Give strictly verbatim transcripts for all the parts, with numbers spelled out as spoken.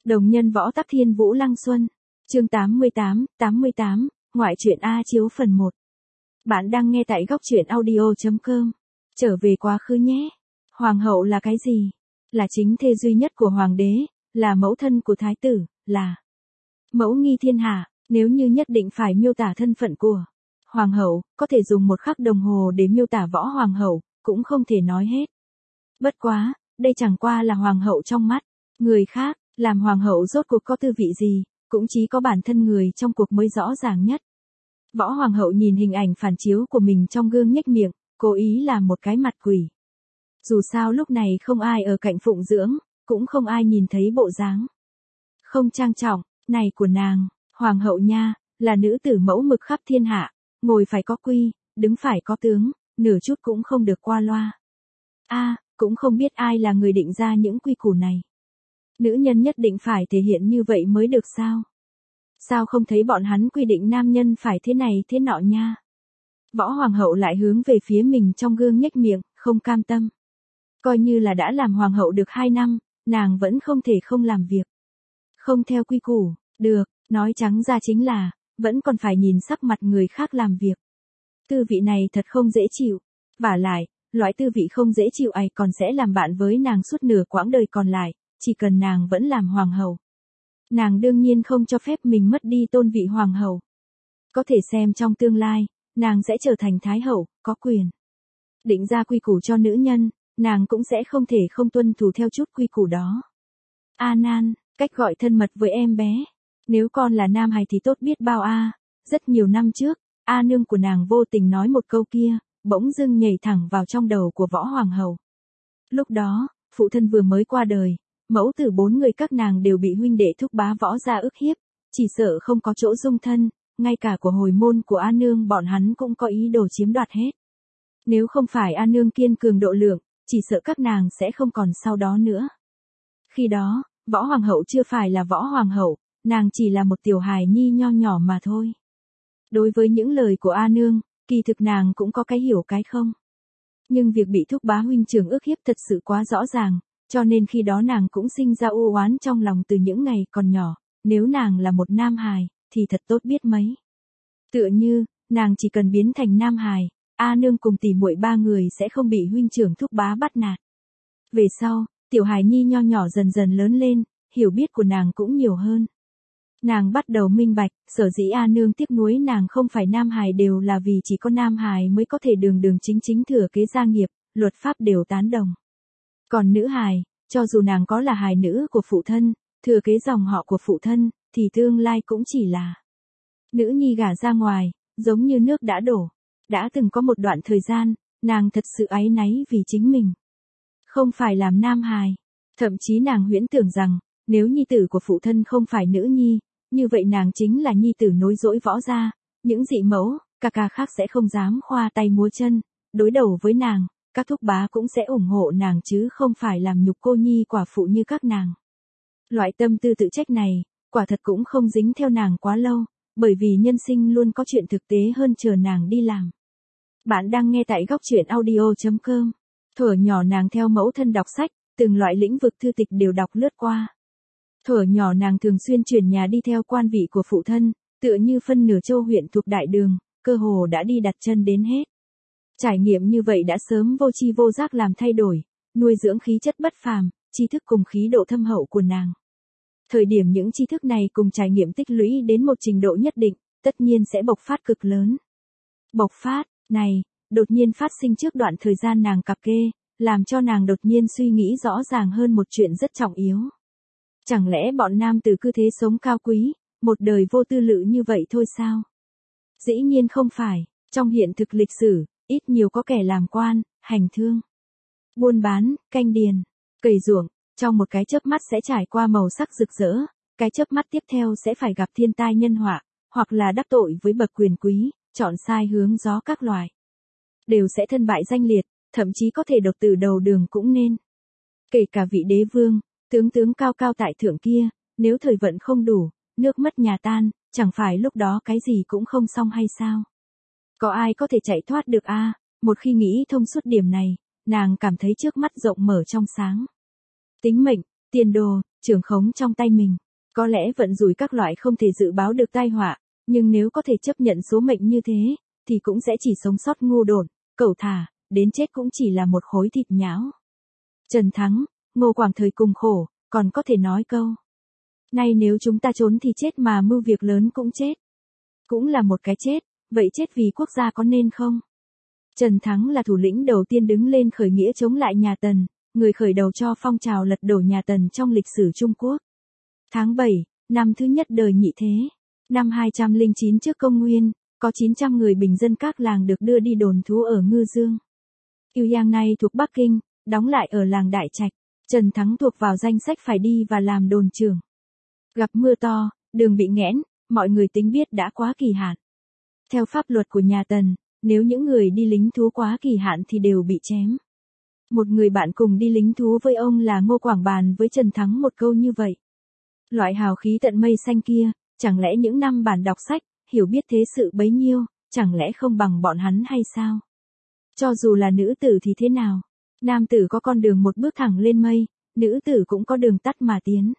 Đồng nhân võ tắc thiên vũ lăng xuân. Chương tám mươi tám, tám mươi tám, ngoại truyện A Chiếu phần một. Bạn đang nghe tại góc truyện audio chấm com. Trở về quá khứ nhé. Hoàng hậu là cái gì? Là chính thê duy nhất của hoàng đế, là mẫu thân của thái tử, là mẫu nghi thiên hạ. Nếu như nhất định phải miêu tả thân phận của hoàng hậu, có thể dùng một khắc đồng hồ để miêu tả võ hoàng hậu, cũng không thể nói hết. Bất quá, đây chẳng qua là hoàng hậu trong mắt người khác, làm hoàng hậu rốt cuộc có tư vị gì, cũng chỉ có bản thân người trong cuộc mới rõ ràng nhất. Võ hoàng hậu nhìn hình ảnh phản chiếu của mình trong gương nhếch miệng, cố ý làm một cái mặt quỷ. Dù sao lúc này không ai ở cạnh phụng dưỡng, cũng không ai nhìn thấy bộ dáng không trang trọng này của nàng. Hoàng hậu nha, là nữ tử mẫu mực khắp thiên hạ, ngồi phải có quy, đứng phải có tướng, nửa chút cũng không được qua loa. A, à, cũng không biết ai là người định ra những quy củ này. Nữ nhân nhất định phải thể hiện như vậy mới được sao? Sao không thấy bọn hắn quy định nam nhân phải thế này thế nọ nha? Võ hoàng hậu lại hướng về phía mình trong gương nhếch miệng, không cam tâm. Coi như là đã làm hoàng hậu được hai năm, nàng vẫn không thể không làm việc. Không theo quy củ, được, nói trắng ra chính là, vẫn còn phải nhìn sắc mặt người khác làm việc. Tư vị này thật không dễ chịu. Vả lại, loại tư vị không dễ chịu ấy còn sẽ làm bạn với nàng suốt nửa quãng đời còn lại, chỉ cần nàng vẫn làm hoàng hậu. Nàng đương nhiên không cho phép mình mất đi tôn vị hoàng hậu. Có thể xem trong tương lai, nàng sẽ trở thành thái hậu, có quyền định ra quy củ cho nữ nhân, nàng cũng sẽ không thể không tuân thủ theo chút quy củ đó. A Nan, cách gọi thân mật với em bé. Nếu con là nam hài thì tốt biết bao a. À. Rất nhiều năm trước, A nương của nàng vô tình nói một câu kia, bỗng dưng nhảy thẳng vào trong đầu của võ hoàng hậu. Lúc đó, phụ thân vừa mới qua đời, mẫu tử bốn người các nàng đều bị huynh đệ thúc bá võ gia ức hiếp, chỉ sợ không có chỗ dung thân, ngay cả của hồi môn của A nương bọn hắn cũng có ý đồ chiếm đoạt hết. Nếu không phải A nương kiên cường độ lượng, chỉ sợ các nàng sẽ không còn sau đó nữa. Khi đó, võ hoàng hậu chưa phải là võ hoàng hậu, nàng chỉ là một tiểu hài nhi nho nhỏ mà thôi. Đối với những lời của A nương, kỳ thực nàng cũng có cái hiểu cái không. Nhưng việc bị thúc bá huynh trưởng ức hiếp thật sự quá rõ ràng, cho nên khi đó nàng cũng sinh ra u oán trong lòng từ những ngày còn nhỏ, nếu nàng là một nam hài, thì thật tốt biết mấy. Tựa như, nàng chỉ cần biến thành nam hài, A nương cùng tỷ muội ba người sẽ không bị huynh trưởng thúc bá bắt nạt. Về sau, tiểu hài nhi nho nhỏ dần dần lớn lên, hiểu biết của nàng cũng nhiều hơn. Nàng bắt đầu minh bạch, sở dĩ A nương tiếc nuối nàng không phải nam hài đều là vì chỉ có nam hài mới có thể đường đường chính chính thừa kế gia nghiệp, luật pháp đều tán đồng. Còn nữ hài, cho dù nàng có là hài nữ của phụ thân, thừa kế dòng họ của phụ thân, thì tương lai cũng chỉ là nữ nhi gả ra ngoài, giống như nước đã đổ. Đã từng có một đoạn thời gian, nàng thật sự áy náy vì chính mình không phải làm nam hài. Thậm chí nàng huyễn tưởng rằng, nếu nhi tử của phụ thân không phải nữ nhi, như vậy nàng chính là nhi tử nối dõi võ gia, những dị mẫu, ca ca khác sẽ không dám khoa tay múa chân, đối đầu với nàng, các thúc bá cũng sẽ ủng hộ nàng chứ không phải làm nhục cô nhi quả phụ như các nàng. Loại tâm tư tự trách này, quả thật cũng không dính theo nàng quá lâu, bởi vì nhân sinh luôn có chuyện thực tế hơn chờ nàng đi làm. Bạn đang nghe tại góc truyện audio chấm com. Thuở nhỏ nàng theo mẫu thân đọc sách, từng loại lĩnh vực thư tịch đều đọc lướt qua. Thuở nhỏ nàng thường xuyên chuyển nhà đi theo quan vị của phụ thân, tựa như phân nửa châu huyện thuộc đại đường, cơ hồ đã đi đặt chân đến hết. Trải nghiệm như vậy đã sớm vô tri vô giác làm thay đổi, nuôi dưỡng khí chất bất phàm, tri thức cùng khí độ thâm hậu của nàng. Thời điểm những tri thức này cùng trải nghiệm tích lũy đến một trình độ nhất định, tất nhiên sẽ bộc phát cực lớn. Bộc phát, này, đột nhiên phát sinh trước đoạn thời gian nàng cặp kê, làm cho nàng đột nhiên suy nghĩ rõ ràng hơn một chuyện rất trọng yếu. Chẳng lẽ bọn nam từ cứ thế sống cao quý, một đời vô tư lự như vậy thôi sao? Dĩ nhiên không phải, trong hiện thực lịch sử, ít nhiều có kẻ làm quan, hành thương, buôn bán, canh điền, cày ruộng, trong một cái chớp mắt sẽ trải qua màu sắc rực rỡ, cái chớp mắt tiếp theo sẽ phải gặp thiên tai nhân họa, hoặc là đắc tội với bậc quyền quý, chọn sai hướng gió các loài. Đều sẽ thân bại danh liệt, thậm chí có thể đột tử đầu đường cũng nên. Kể cả vị đế vương, tướng tướng cao cao tại thượng kia, nếu thời vận không đủ, nước mất nhà tan, chẳng phải lúc đó cái gì cũng không xong hay sao? Có ai có thể chạy thoát được a? À? Một khi nghĩ thông suốt điểm này, nàng cảm thấy trước mắt rộng mở trong sáng. Tính mệnh, tiền đồ, trường khống trong tay mình. Có lẽ vận rủi các loại không thể dự báo được tai họa, nhưng nếu có thể chấp nhận số mệnh như thế, thì cũng sẽ chỉ sống sót ngu đột, cẩu thả, đến chết cũng chỉ là một khối thịt nhão. Trần Thắng, Ngô Quảng thời cùng khổ, còn có thể nói câu. Nay nếu chúng ta trốn thì chết mà mưu việc lớn cũng chết. Cũng là một cái chết, vậy chết vì quốc gia có nên không? Trần Thắng là thủ lĩnh đầu tiên đứng lên khởi nghĩa chống lại nhà Tần, người khởi đầu cho phong trào lật đổ nhà Tần trong lịch sử Trung Quốc. Tháng bảy, năm thứ nhất đời Nhị Thế, năm hai trăm lẻ chín trước công nguyên, có chín trăm người bình dân các làng được đưa đi đồn thú ở Ngư Dương. Yêu Giang nay thuộc Bắc Kinh, đóng lại ở làng Đại Trạch. Trần Thắng thuộc vào danh sách phải đi và làm đồn trưởng. Gặp mưa to, đường bị nghẽn, mọi người tính biết đã quá kỳ hạn. Theo pháp luật của nhà Tần, nếu những người đi lính thú quá kỳ hạn thì đều bị chém. Một người bạn cùng đi lính thú với ông là Ngô Quảng bàn với Trần Thắng một câu như vậy. Loại hào khí tận mây xanh kia, chẳng lẽ những năm bản đọc sách, hiểu biết thế sự bấy nhiêu, chẳng lẽ không bằng bọn hắn hay sao? Cho dù là nữ tử thì thế nào? Nam tử có con đường một bước thẳng lên mây, nữ tử cũng có đường tắt mà tiến.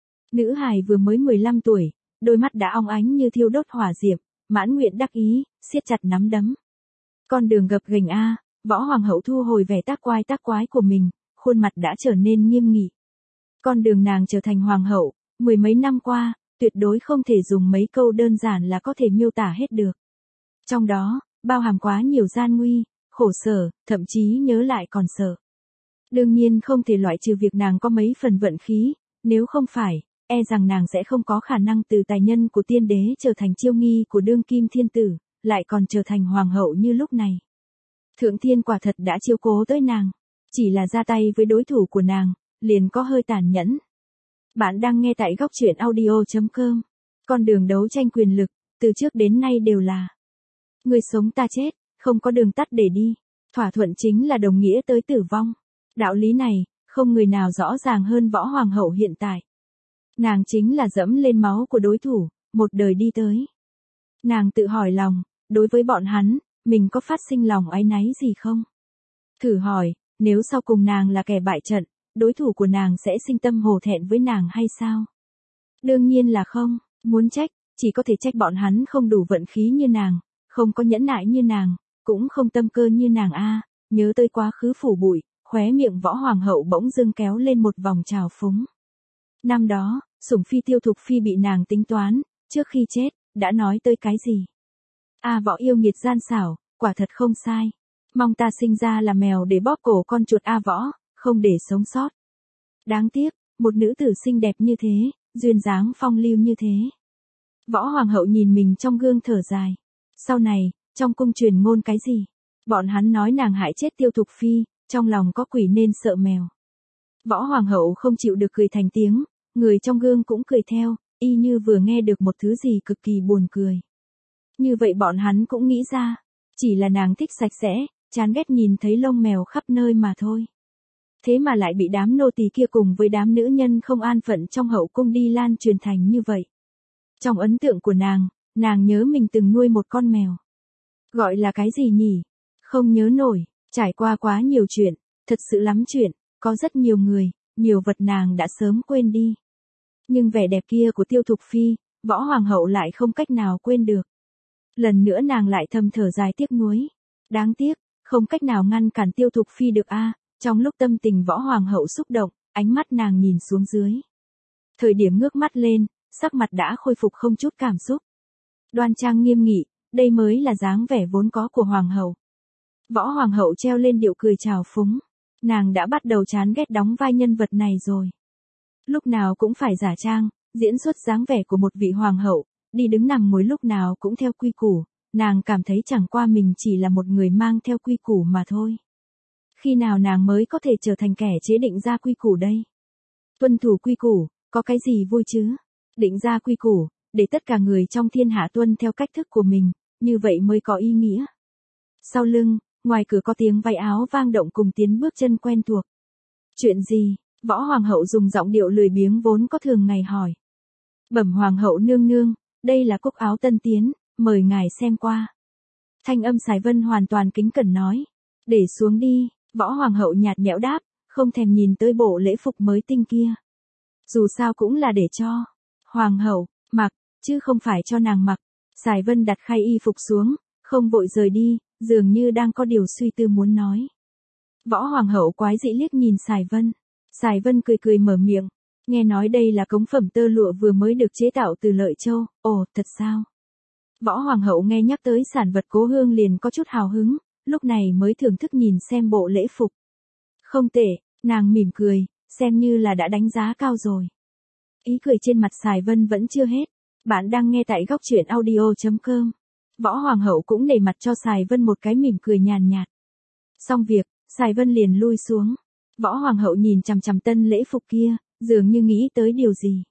Nữ hài vừa mới mười lăm tuổi, đôi mắt đã óng ánh như thiêu đốt hỏa diệm, mãn nguyện đắc ý, siết chặt nắm đấm. Con đường gập ghềnh a, Võ Hoàng hậu thu hồi vẻ tác quái tác quái của mình, khuôn mặt đã trở nên nghiêm nghị. Con đường nàng trở thành hoàng hậu, mười mấy năm qua, tuyệt đối không thể dùng mấy câu đơn giản là có thể miêu tả hết được. Trong đó, bao hàm quá nhiều gian nguy, khổ sở, thậm chí nhớ lại còn sợ. Đương nhiên không thể loại trừ việc nàng có mấy phần vận khí, nếu không phải, e rằng nàng sẽ không có khả năng từ tài nhân của tiên đế trở thành chiêu nghi của đương kim thiên tử, lại còn trở thành hoàng hậu như lúc này. Thượng thiên quả thật đã chiếu cố tới nàng, chỉ là ra tay với đối thủ của nàng, liền có hơi tàn nhẫn. Bạn đang nghe tại góc truyện audio chấm com. Con đường đấu tranh quyền lực, từ trước đến nay đều là người sống ta chết, không có đường tắt để đi. Thỏa thuận chính là đồng nghĩa tới tử vong. Đạo lý này, không người nào rõ ràng hơn Võ Hoàng hậu hiện tại. Nàng chính là dẫm lên máu của đối thủ, một đời đi tới. Nàng tự hỏi lòng, đối với bọn hắn, mình có phát sinh lòng áy náy gì không? Thử hỏi, nếu sau cùng nàng là kẻ bại trận, đối thủ của nàng sẽ sinh tâm hổ thẹn với nàng hay sao? Đương nhiên là không, muốn trách, chỉ có thể trách bọn hắn không đủ vận khí như nàng, không có nhẫn nại như nàng, cũng không tâm cơ như nàng a. Nhớ tới quá khứ phủ bụi, khóe miệng Võ Hoàng hậu bỗng dưng kéo lên một vòng trào phúng. Năm đó, sủng phi Tiêu Thục phi bị nàng tính toán, trước khi chết, đã nói tới cái gì? A Võ yêu nghiệt gian xảo, quả thật không sai. Mong ta sinh ra là mèo để bóp cổ con chuột A Võ, không để sống sót. Đáng tiếc, một nữ tử xinh đẹp như thế, duyên dáng phong lưu như thế. Võ Hoàng hậu nhìn mình trong gương thở dài. Sau này, trong cung truyền ngôn cái gì? Bọn hắn nói nàng hại chết Tiêu Thục phi, trong lòng có quỷ nên sợ mèo. Võ Hoàng hậu không chịu được cười thành tiếng, người trong gương cũng cười theo, y như vừa nghe được một thứ gì cực kỳ buồn cười. Như vậy bọn hắn cũng nghĩ ra, chỉ là nàng thích sạch sẽ, chán ghét nhìn thấy lông mèo khắp nơi mà thôi. Thế mà lại bị đám nô tỳ kia cùng với đám nữ nhân không an phận trong hậu cung đi lan truyền thành như vậy. Trong ấn tượng của nàng, nàng nhớ mình từng nuôi một con mèo. Gọi là cái gì nhỉ? Không nhớ nổi, trải qua quá nhiều chuyện, thật sự lắm chuyện, có rất nhiều người, nhiều vật nàng đã sớm quên đi. Nhưng vẻ đẹp kia của Tiêu Thục phi, Võ Hoàng hậu lại không cách nào quên được. Lần nữa nàng lại thầm thở dài tiếc nuối. Đáng tiếc, không cách nào ngăn cản Tiêu Thục phi được a. Trong lúc tâm tình Võ Hoàng hậu xúc động, ánh mắt nàng nhìn xuống dưới. Thời điểm ngước mắt lên, sắc mặt đã khôi phục không chút cảm xúc. Đoan trang nghiêm nghị, đây mới là dáng vẻ vốn có của Hoàng hậu. Võ Hoàng hậu treo lên điệu cười trào phúng. Nàng đã bắt đầu chán ghét đóng vai nhân vật này rồi. Lúc nào cũng phải giả trang, diễn xuất dáng vẻ của một vị hoàng hậu, đi đứng nằm ngồi lúc nào cũng theo quy củ, nàng cảm thấy chẳng qua mình chỉ là một người mang theo quy củ mà thôi. Khi nào nàng mới có thể trở thành kẻ chế định ra quy củ đây? Tuân thủ quy củ, có cái gì vui chứ? Định ra quy củ, để tất cả người trong thiên hạ tuân theo cách thức của mình, như vậy mới có ý nghĩa. Sau lưng, ngoài cửa có tiếng váy áo vang động cùng tiếng bước chân quen thuộc. Chuyện gì? Võ Hoàng hậu dùng giọng điệu lười biếng vốn có thường ngày hỏi. Bẩm Hoàng hậu nương nương, đây là cúc áo tân tiến, mời ngài xem qua. Thanh âm Sài Vân hoàn toàn kính cẩn nói. Để xuống đi, Võ Hoàng hậu nhạt nhẽo đáp, không thèm nhìn tới bộ lễ phục mới tinh kia. Dù sao cũng là để cho hoàng hậu mặc, chứ không phải cho nàng mặc. Sài Vân đặt khay y phục xuống, không vội rời đi, dường như đang có điều suy tư muốn nói. Võ hoàng hậu quái dị liếc nhìn Sài Vân. Sài Vân cười cười mở miệng, nghe nói đây là cống phẩm tơ lụa vừa mới được chế tạo từ Lợi Châu. Ồ, thật sao? Võ hoàng hậu nghe nhắc tới sản vật cố hương liền có chút hào hứng, lúc này mới thưởng thức nhìn xem bộ lễ phục. Không tệ, nàng mỉm cười, xem như là đã đánh giá cao rồi. Ý cười trên mặt Sài Vân vẫn chưa hết. Bạn đang nghe tại góc truyện audio chấm com. Võ hoàng hậu cũng nể mặt cho Sài Vân một cái mỉm cười nhàn nhạt. Xong việc, Sài Vân liền lui xuống. Võ hoàng hậu nhìn chằm chằm tân lễ phục kia, dường như nghĩ tới điều gì.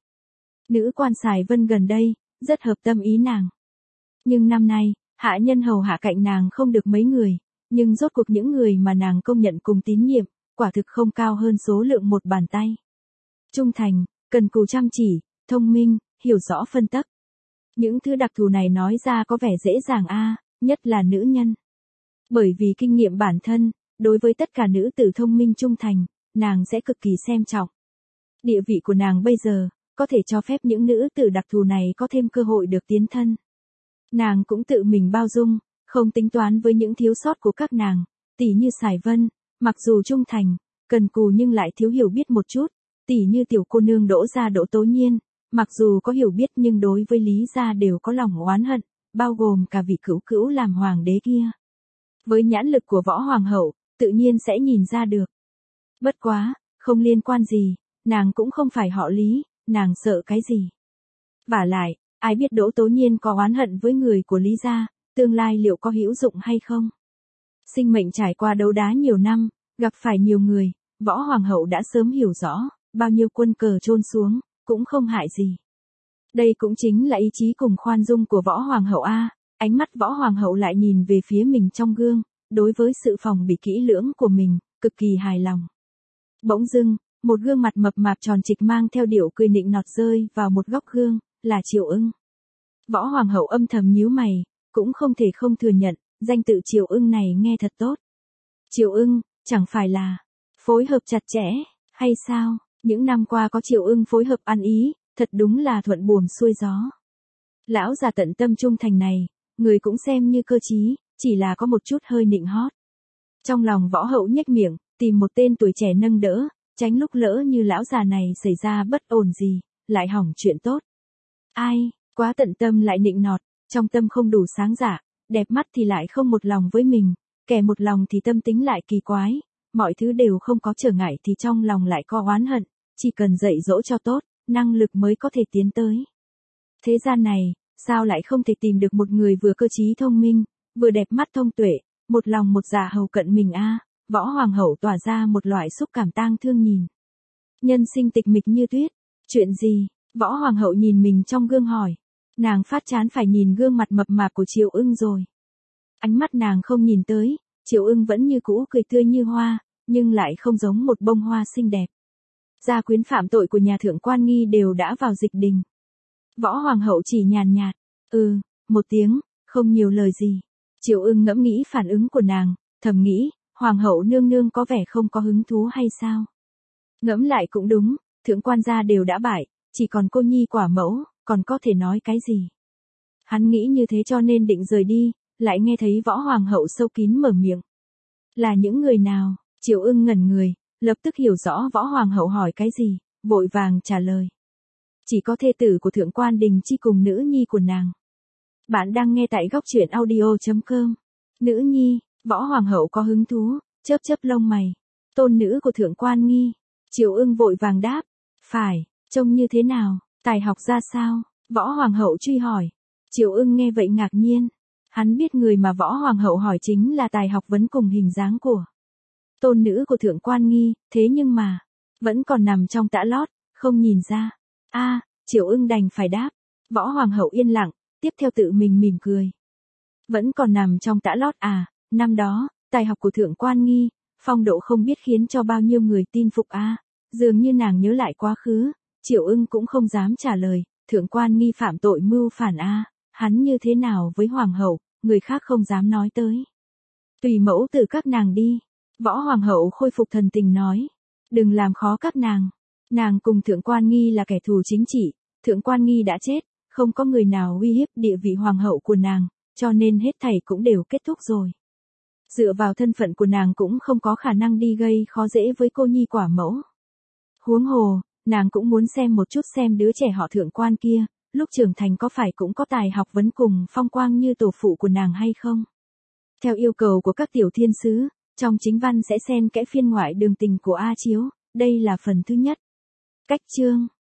Nữ quan Sài Vân gần đây, rất hợp tâm ý nàng. Nhưng năm nay, hạ nhân hầu hạ cạnh nàng không được mấy người, nhưng rốt cuộc những người mà nàng công nhận cùng tín nhiệm, quả thực không cao hơn số lượng một bàn tay. Trung thành, cần cù chăm chỉ, thông minh, hiểu rõ phân tắc. Những thứ đặc thù này nói ra có vẻ dễ dàng a, nhất là nữ nhân. Bởi vì kinh nghiệm bản thân, đối với tất cả nữ tử thông minh trung thành, nàng sẽ cực kỳ xem trọng. Địa vị của nàng bây giờ, có thể cho phép những nữ tử đặc thù này có thêm cơ hội được tiến thân. Nàng cũng tự mình bao dung, không tính toán với những thiếu sót của các nàng, tỉ như Sài Vân, mặc dù trung thành, cần cù nhưng lại thiếu hiểu biết một chút, tỉ như tiểu cô nương Đỗ gia Đỗ Tố Nhiên, mặc dù có hiểu biết nhưng đối với Lý gia đều có lòng oán hận, bao gồm cả vị cữu cữu làm hoàng đế kia. Với nhãn lực của võ hoàng hậu, tự nhiên sẽ nhìn ra được. Bất quá, không liên quan gì, nàng cũng không phải họ Lý, nàng sợ cái gì. Vả lại, ai biết Đỗ Tố Nhiên có oán hận với người của Lý gia, tương lai liệu có hữu dụng hay không? Sinh mệnh trải qua đấu đá nhiều năm, gặp phải nhiều người, võ hoàng hậu đã sớm hiểu rõ, bao nhiêu quân cờ chôn xuống, cũng không hại gì. Đây cũng chính là ý chí cùng khoan dung của võ hoàng hậu a. Ánh mắt võ hoàng hậu lại nhìn về phía mình trong gương, đối với sự phòng bị kỹ lưỡng của mình, cực kỳ hài lòng. Bỗng dưng, một gương mặt mập mạp tròn trịch mang theo điệu cười nịnh nọt rơi vào một góc gương, là Triều Ưng. Võ hoàng hậu âm thầm nhíu mày, cũng không thể không thừa nhận, danh tự Triều Ưng này nghe thật tốt. Triều Ưng, chẳng phải là phối hợp chặt chẽ, hay sao? Những năm qua có Triều Ưng phối hợp ăn ý, thật đúng là thuận buồm xuôi gió. Lão già tận tâm trung thành này, người cũng xem như cơ trí, chỉ là có một chút hơi nịnh hót. Trong lòng võ hậu nhếch miệng, tìm một tên tuổi trẻ nâng đỡ, tránh lúc lỡ như lão già này xảy ra bất ổn gì, lại hỏng chuyện tốt. Ai, quá tận tâm lại nịnh nọt, trong tâm không đủ sáng dạ, đẹp mắt thì lại không một lòng với mình, kẻ một lòng thì tâm tính lại kỳ quái, mọi thứ đều không có trở ngại thì trong lòng lại có oán hận, chỉ cần dạy dỗ cho tốt, năng lực mới có thể tiến tới. Thế gian này, sao lại không thể tìm được một người vừa cơ trí thông minh, vừa đẹp mắt thông tuệ, một lòng một dạ hầu cận mình a. Võ hoàng hậu tỏa ra một loại xúc cảm tang thương nhìn. Nhân sinh tịch mịch như tuyết, chuyện gì? Võ hoàng hậu nhìn mình trong gương hỏi. Nàng phát chán phải nhìn gương mặt mập mạp của Triều Ưng rồi. Ánh mắt nàng không nhìn tới, Triều Ưng vẫn như cũ cười tươi như hoa, nhưng lại không giống một bông hoa xinh đẹp. Gia quyến phạm tội của nhà thượng quan nghi đều đã vào dịch đình. Võ hoàng hậu chỉ nhàn nhạt, ừ, một tiếng, không nhiều lời gì. Triều Ưng ngẫm nghĩ phản ứng của nàng, thầm nghĩ, hoàng hậu nương nương có vẻ không có hứng thú hay sao? Ngẫm lại cũng đúng, thượng quan gia đều đã bại, chỉ còn cô nhi quả mẫu, còn có thể nói cái gì? Hắn nghĩ như thế cho nên định rời đi, lại nghe thấy võ hoàng hậu sâu kín mở miệng. Là những người nào? Triều Ưng ngẩn người, lập tức hiểu rõ võ hoàng hậu hỏi cái gì, vội vàng trả lời. Chỉ có thê tử của thượng quan Đình Chi cùng nữ nhi của nàng. Bạn đang nghe tại góc truyện audio chấm com. Nữ nhi, võ hoàng hậu có hứng thú, chớp chớp lông mày. Tôn nữ của thượng quan nghi. Triều Ưng vội vàng đáp. Phải, trông như thế nào, tài học ra sao? Võ hoàng hậu truy hỏi. Triều Ưng nghe vậy ngạc nhiên. Hắn biết người mà võ hoàng hậu hỏi chính là tài học vấn cùng hình dáng của tôn nữ của thượng quan nghi, thế nhưng mà, vẫn còn nằm trong tã lót, không nhìn ra. A, Triều Ưng đành phải đáp. Võ hoàng hậu yên lặng, tiếp theo tự mình mỉm cười. Vẫn còn nằm trong tã lót à, năm đó, tài học của thượng quan nghi, phong độ không biết khiến cho bao nhiêu người tin phục a. Dường như nàng nhớ lại quá khứ, Triều Ưng cũng không dám trả lời, thượng quan nghi phạm tội mưu phản a, hắn như thế nào với hoàng hậu, người khác không dám nói tới. Tùy mẫu từ các nàng đi. Võ hoàng hậu khôi phục thần tình nói. Đừng làm khó các nàng. Nàng cùng Thượng Quan Nghi là kẻ thù chính trị, Thượng Quan Nghi đã chết, không có người nào uy hiếp địa vị hoàng hậu của nàng, cho nên hết thảy cũng đều kết thúc rồi. Dựa vào thân phận của nàng cũng không có khả năng đi gây khó dễ với cô nhi quả mẫu. Huống hồ, nàng cũng muốn xem một chút xem đứa trẻ họ Thượng Quan kia, lúc trưởng thành có phải cũng có tài học vấn cùng phong quang như tổ phụ của nàng hay không. Theo yêu cầu của các tiểu thiên sứ, trong chính văn sẽ xen kẽ phiên ngoại đường tình của A Chiếu, đây là phần thứ nhất. Cách chương